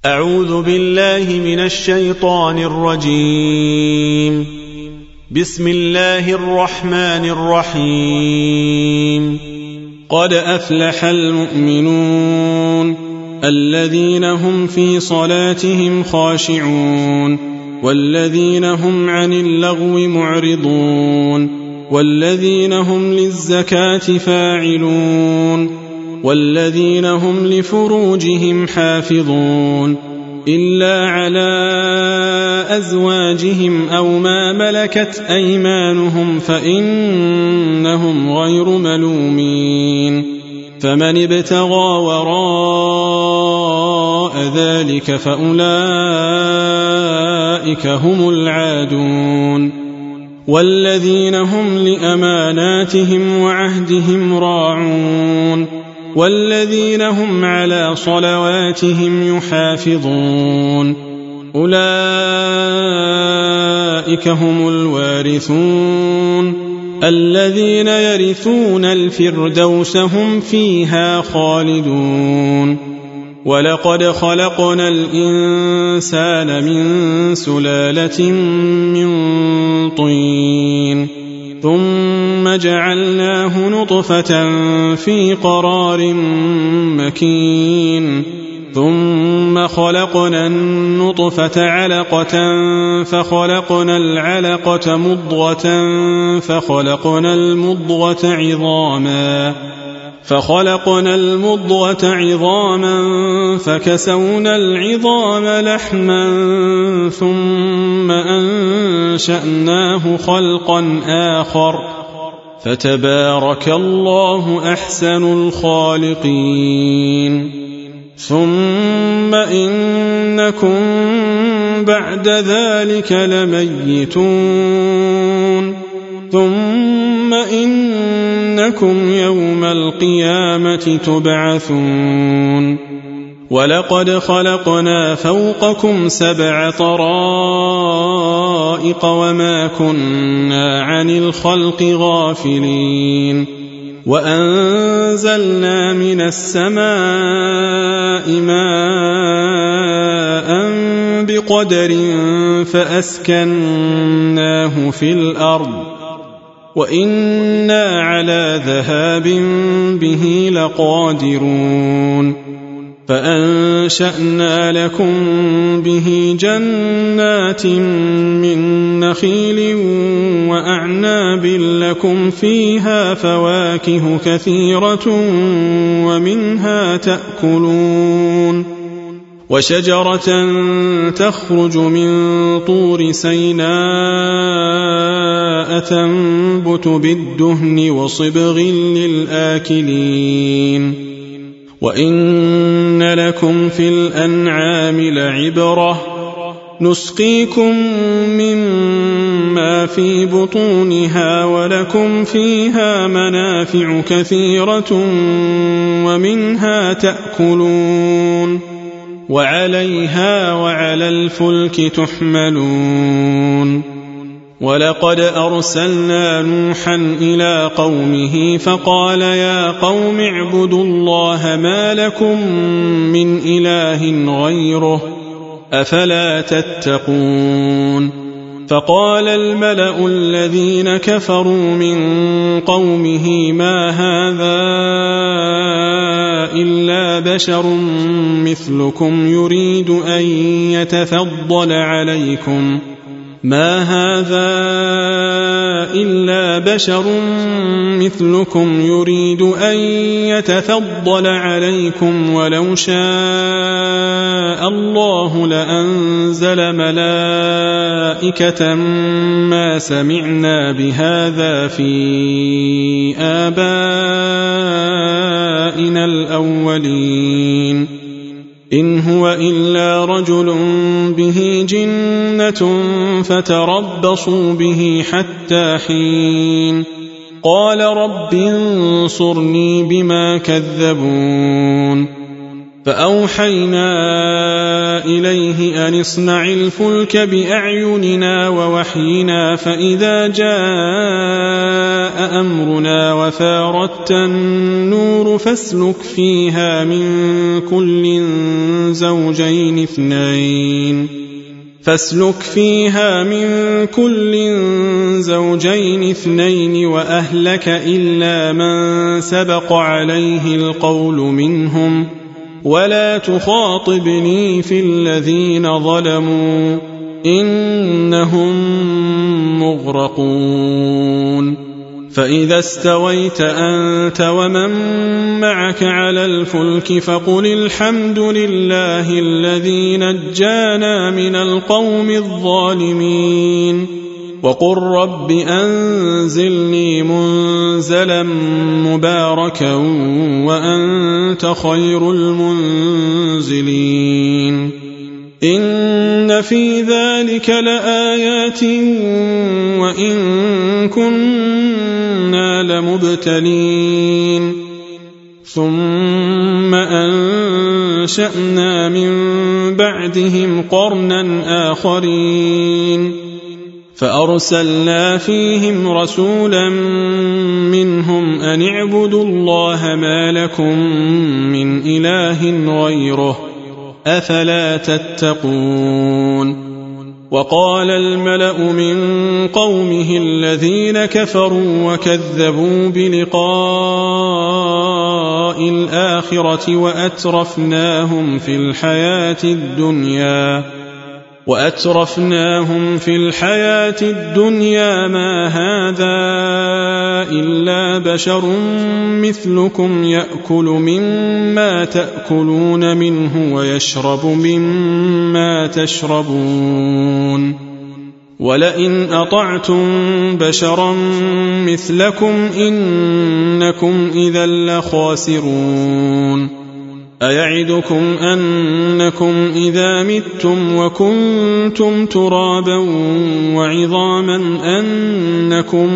أعوذ بالله من الشيطان الرجيم. بسم الله الرحمن الرحيم. قد أفلح المؤمنون الذين هم في صلاتهم خاشعون والذين هم عن اللغو معرضون والذين هم للزكاة فاعلون والذين هم لفروجهم حافظون إلا على أزواجهم أو ما ملكت أيمانهم فإنهم غير ملومين فمن ابتغى وراء ذلك فأولئك هم العادون والذين هم لأماناتهم وعهدهم راعون والذين هم على صلواتهم يحافظون أولئك هم الوارثون الذين يرثون الفردوس هم فيها خالدون ولقد خلقنا الإنسان من سلالة من طين ثم جعلناه نطفة في قرار مكين ثم خلقنا النطفة علقة فخلقنا العلقة مضغة فخلقنا المضغة عظاما فكسونا العظام لحما ثم أنشأناه خلقا آخر فتبارك الله أحسن الخالقين ثم إنكم بعد ذلك لميتون ثم إنكم يوم القيامة تبعثون ولقد خلقنا فوقكم 7 طرائق وما كنا عن الخلق غافلين وأنزلنا من السماء ماء بقدر فأسكناه في الأرض وإنا على ذهاب به لقادرون فأنشأنا لكم به جنات من نخيل وأعناب لكم فيها فواكه كثيرة ومنها تأكلون وشجرة تخرج من طور سيناء تنبت بالدهن وصبغ للآكلين وإن لكم في الأنعام لعبرة نسقيكم مما في بطونها ولكم فيها منافع كثيرة ومنها تأكلون وعليها وعلى الفلك تحملون ولقد أرسلنا نوحا إلى قومه فقال يا قوم اعبدوا الله ما لكم من إله غيره أفلا تتقون فقال الملأ الذين كفروا من قومه ما هذا إلا بشر مثلكم يريد أن يتفضل عليكم ولو شاء الله لأنزل ملائكة ما سمعنا بهذا في آبائنا الأولين إن هو إلا رجل به جنة فتربصوا به حتى حين قال رب انصرني بما كذبون فأوحينا إليه أن اصنع الفلك بأعيننا ووحينا فإذا جاء أمرنا وفاردت النور فاسلك فيها من كل زوجين اثنين وأهلك إلا من سبق عليه القول منهم ولا تخاطبني في الذين ظلموا إنهم مغرقون فإذا استويت أنت ومن معك على الفلك فقل الحمد لله الذي نجانا من القوم الظالمين وقل رب أنزلني منزلا مباركا وأنت خير المنزلين إن في ذلك لآيات وإن كنا لمبتلين ثم أنشأنا من بعدهم قرنا آخرين فأرسلنا فيهم رسولا منهم أن اعبدوا الله ما لكم من إله غيره أفلا تتقون وقال الملأ من قومه الذين كفروا وكذبوا بلقاء الآخرة وأترفناهم في الحياة الدنيا ما هذا إلا بشر مثلكم يأكل مما تأكلون منه ويشرب مما تشربون ولئن أطعتم بشرا مثلكم إنكم إذا لخاسرون أيعدكم أنكم إذا متم وكنتم ترابا وعظاما أنكم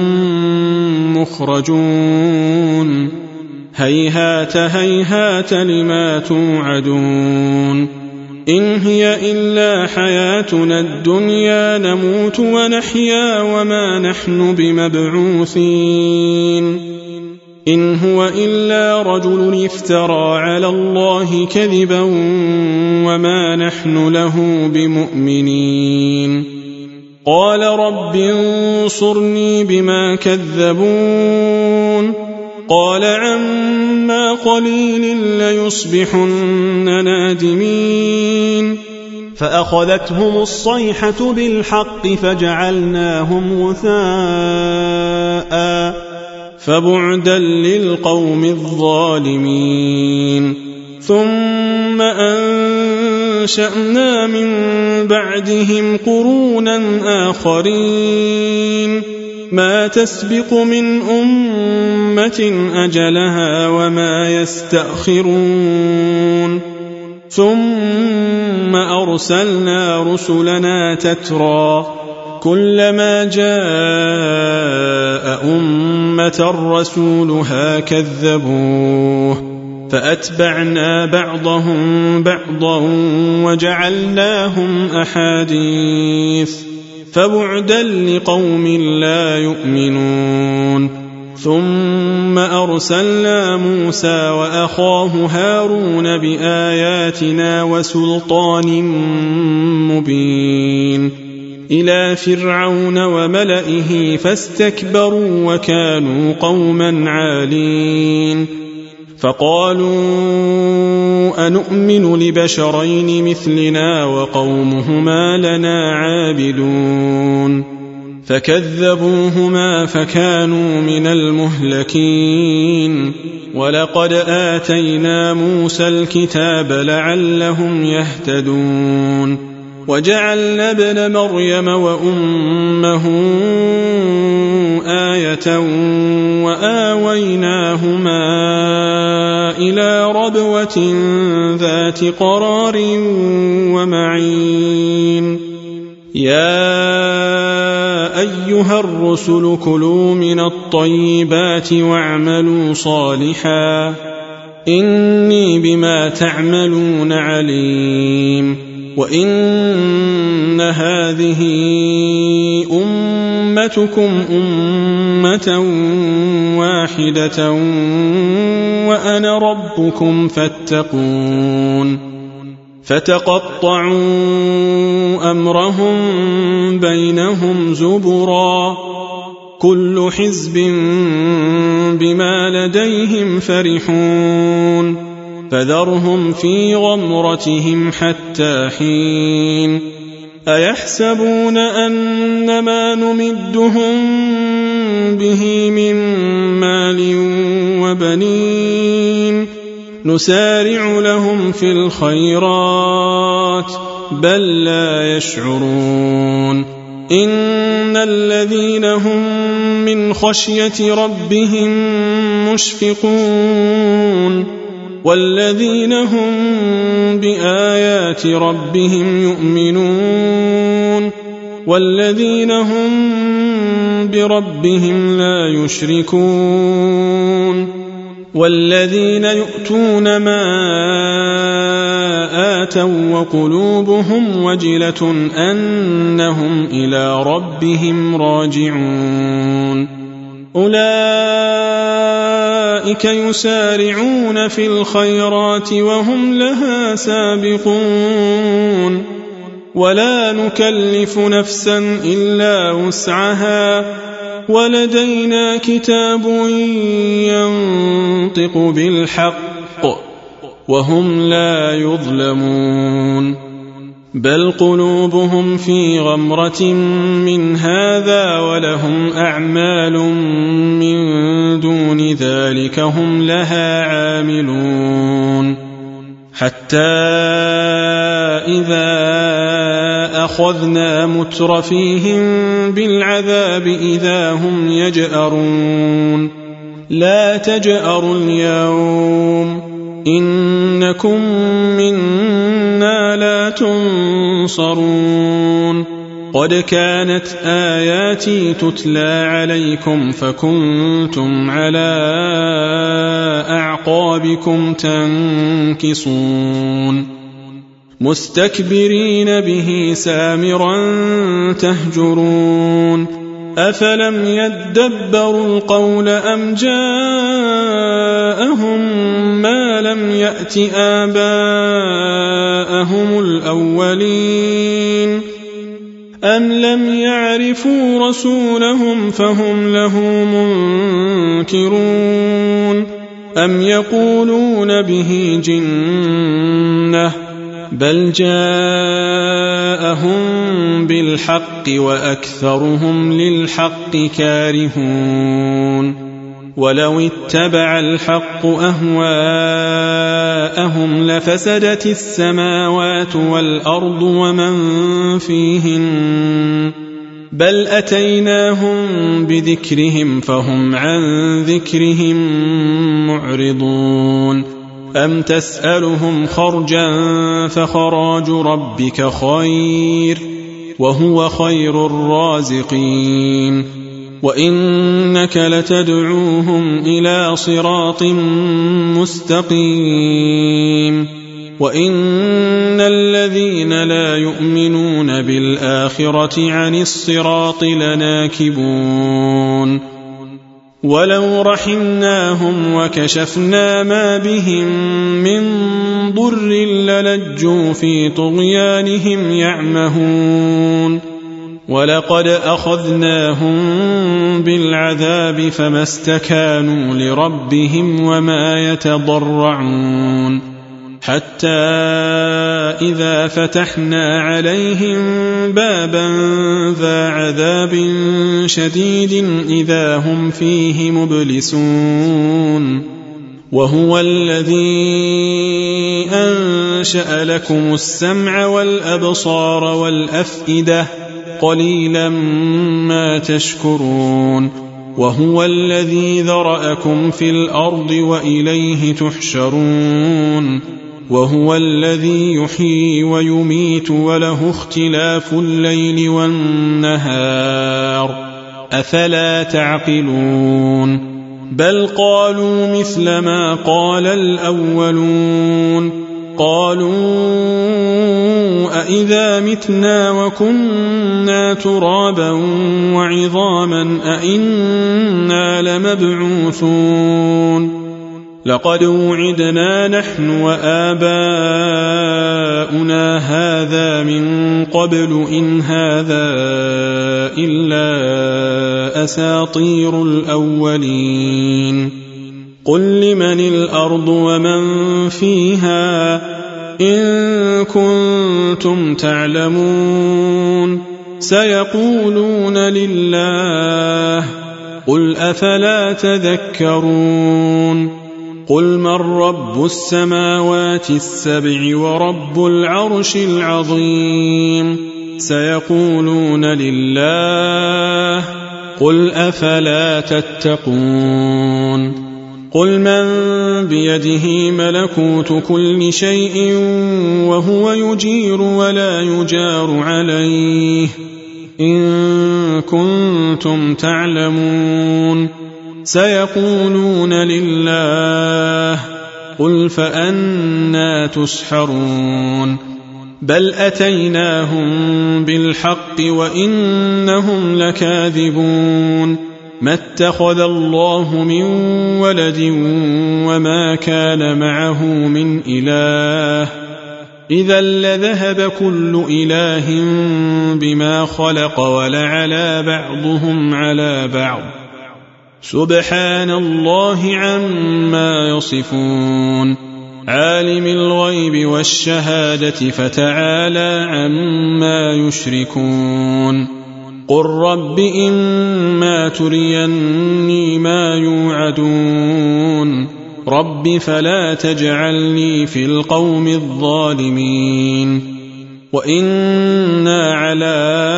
مخرجون هيهات هيهات لما توعدون إن هي إلا حياتنا الدنيا نموت ونحيا وما نحن بمبعوثين إن هو إلا رجل افترى على الله كذبا وما نحن له بمؤمنين قال رب انصرني بما كذبون قال عما قليل ليصبحن نادمين فأخذتهم الصيحة بالحق فجعلناهم غثاء فبعدا للقوم الظالمين ثم أنشأنا من بعدهم قرونا آخرين ما تسبق من أمة أجلها وما يستأخرون ثم أرسلنا رسلنا تترى كلما جاء أمة رسولها كذبوه فأتبعنا بعضهم بعضا وجعلناهم أحاديث فبعدا لقوم لا يؤمنون ثم أرسلنا موسى وأخاه هارون بآياتنا وسلطان مبين إلى فرعون وملئه فاستكبروا وكانوا قوما عالين فقالوا أنؤمن لبشرين مثلنا وقومهما لنا عابدون فكذبوهما فكانوا من المهلكين ولقد آتينا موسى الكتاب لعلهم يهتدون وجعلنا ابن مريم وأمه آية وآويناهما إلى ربوة ذات قرار ومعين يا أيها الرسل كلوا من الطيبات واعملوا صالحا إني بما تعملون عليم وإن هذه أمتكم أمة واحدة وأنا ربكم فاتقون فتقطعوا أمرهم بينهم زبرا كل حزب بما لديهم فرحون فذرهم في غمرتهم حتى حين أيحسبون أن ما نمدهم به من مال وبنين نسارع لهم في الخيرات بل لا يشعرون إن الذين هم من خشية ربهم مشفقون والذين هم بآيات ربهم يؤمنون والذين هم بربهم لا يشركون والذين يؤتون ما آتوا وقلوبهم وجلة أنهم إلى ربهم راجعون أولئك يسارعون في الخيرات وهم لها سابقون ولا نكلف نفسا إلا وسعها ولدينا كتاب ينطق بالحق وهم لا يظلمون بل قلوبهم في غمرة من هذا ولهم أعمال من دون ذلك هم لها عاملون حتى إذا أخذنا مترفيهم بالعذاب إذا هم يجأرون لا تجأروا اليوم إنكم منا لا تنصرون قد كانت آياتي تتلى عليكم فكنتم على أعقابكم تنكصون مستكبرين به سامرا تهجرون أفلم يدبروا القول أم جاءهم ما لم يأت آباءهم الأولين أم لم يعرفوا رسولهم فهم له منكرون أم يقولون به جنة بل جاءهم بالحق وأكثرهم للحق كارهون ولو اتبع الحق أهواءهم لفسدت السماوات والأرض ومن فيهن بل أتيناهم بذكرهم فهم عن ذكرهم معرضون أم تسألهم خرجا فخراج ربك خير وهو خير الرازقين وإنك لتدعوهم إلى صراط مستقيم وإن الذين لا يؤمنون بالآخرة عن الصراط لناكبون ولو رحمناهم وكشفنا ما بهم من ضر للجوا في طغيانهم يعمهون ولقد أخذناهم بالعذاب فما استكانوا لربهم وما يتضرعون حتى إذا فتحنا عليهم بابا ذا عذاب شديد إذا هم فيه مبلسون وهو الذي أنشأ لكم السمع والأبصار والأفئدة قليلا ما تشكرون وهو الذي ذرأكم في الأرض وإليه تحشرون وهو الذي يحيي ويميت وله اختلاف الليل والنهار أفلا تعقلون بل قالوا مثل ما قال الأولون قالوا أإذا متنا وكنا ترابا وعظاما أإنا لمبعوثون لقد وعدنا نحن وآباؤنا هذا من قبل إن هذا إلا أساطير الأولين قل لمن الأرض ومن فيها إن كنتم تعلمون سيقولون لله قل أفلا تذكرون قل من رب السماوات السبع ورب العرش العظيم سيقولون لله قل أفلا تتقون قل من بيده ملكوت كل شيء وهو يجير ولا يجار عليه إن كنتم تعلمون سيقولون لله قل فأنى تسحرون بل أتيناهم بالحق وإنهم لكاذبون ما اتخذ الله من ولد وما كان معه من إله إذا لذهب كل إله بما خلق ولعلى بعضهم على بعض سبحان الله عما يصفون عالم الغيب والشهادة فتعالى عما يشركون قل رب إما تريني ما يوعدون رب فلا تجعلني في القوم الظالمين وإنا على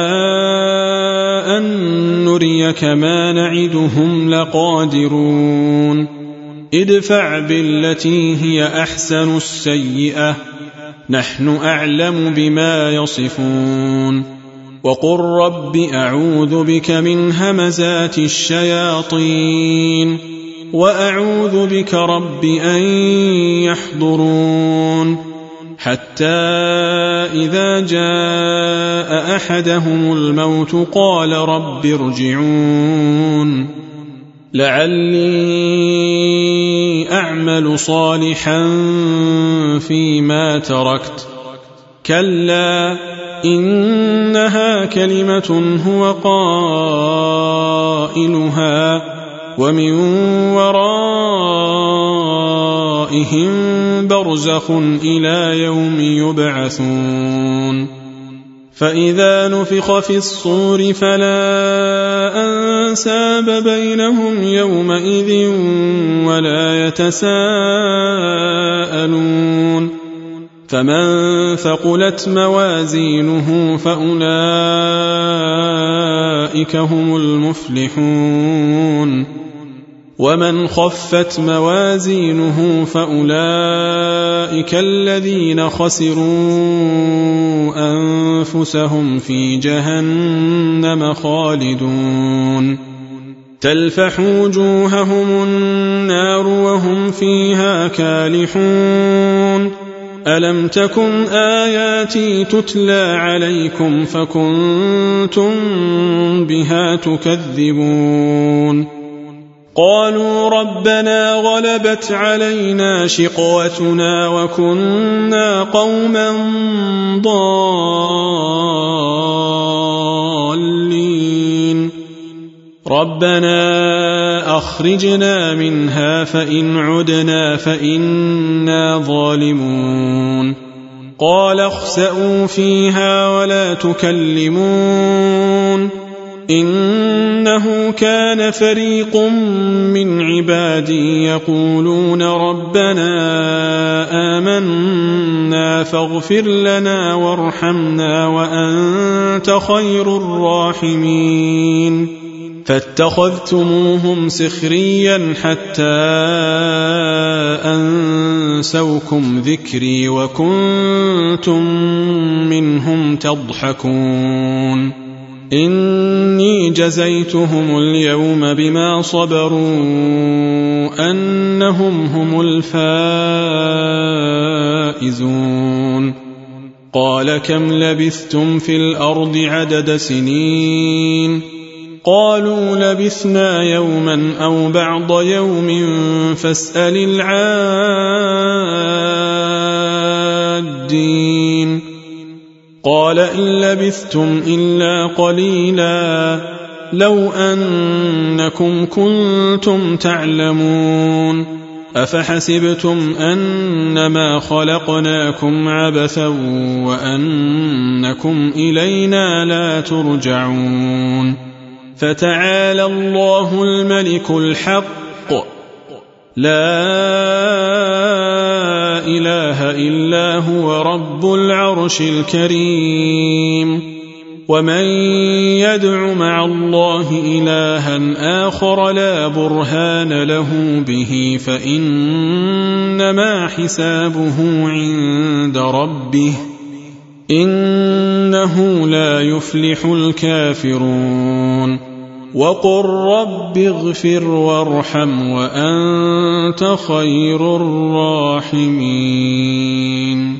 أن نريك ما نعدهم لقادرون ادفع بالتي هي أحسن السيئة نحن أعلم بما يصفون وقل رب أعوذ بك من همزات الشياطين وأعوذ بك رب أن يحضرون حتى إذا جاء أحدهم الموت قال رب ارجعون لعلي أعمل صالحا فيما تركت كلا إنها كلمة هو قائلها ومن ورائهم برزخ إلى يوم يبعثون فإذا نفخ في الصور فلا أنساب بينهم يومئذ ولا يتساءلون فمن ثقلت موازينه فأولئك هم المفلحون ومن خفت موازينه فأولئك الذين خسروا أنفسهم في جهنم خالدون تلفح وجوههم النار وهم فيها كالحون ألم تكن آياتي تتلى عليكم فكنتم بها تكذبون قالوا ربنا غلبت علينا شقوتنا وكنا قوما ضالين ربنا أخرجنا منها فإن عدنا فإنا ظالمون قال اخسئوا فيها ولا تكلمون إنه كان فريق من عبادي يقولون ربنا آمنا فاغفر لنا وارحمنا وأنت خير الراحمين فاتخذتموهم سخريا حتى أنسوكم ذكري وكنتم منهم تضحكون إني جزيتهم اليوم بما صبروا أنهم هم الفائزون قال كم لبثتم في الأرض عدد سنين قالوا لبثنا يوما أو بعض يوم فاسأل العادين قال إن لبثتم إلا قليلا لو أنكم كنتم تعلمون أفحسبتم أنما خلقناكم عبثا وأنكم إلينا لا ترجعون فتعالى الله الملك الحق لا إله إلا هو رب العرش الكريم ومن يدع مع الله إلها آخر لا برهان له به فإنما حسابه عند ربه إنه لا يفلح الكافرون وقل رب اغفر وارحم وأنت خير الراحمين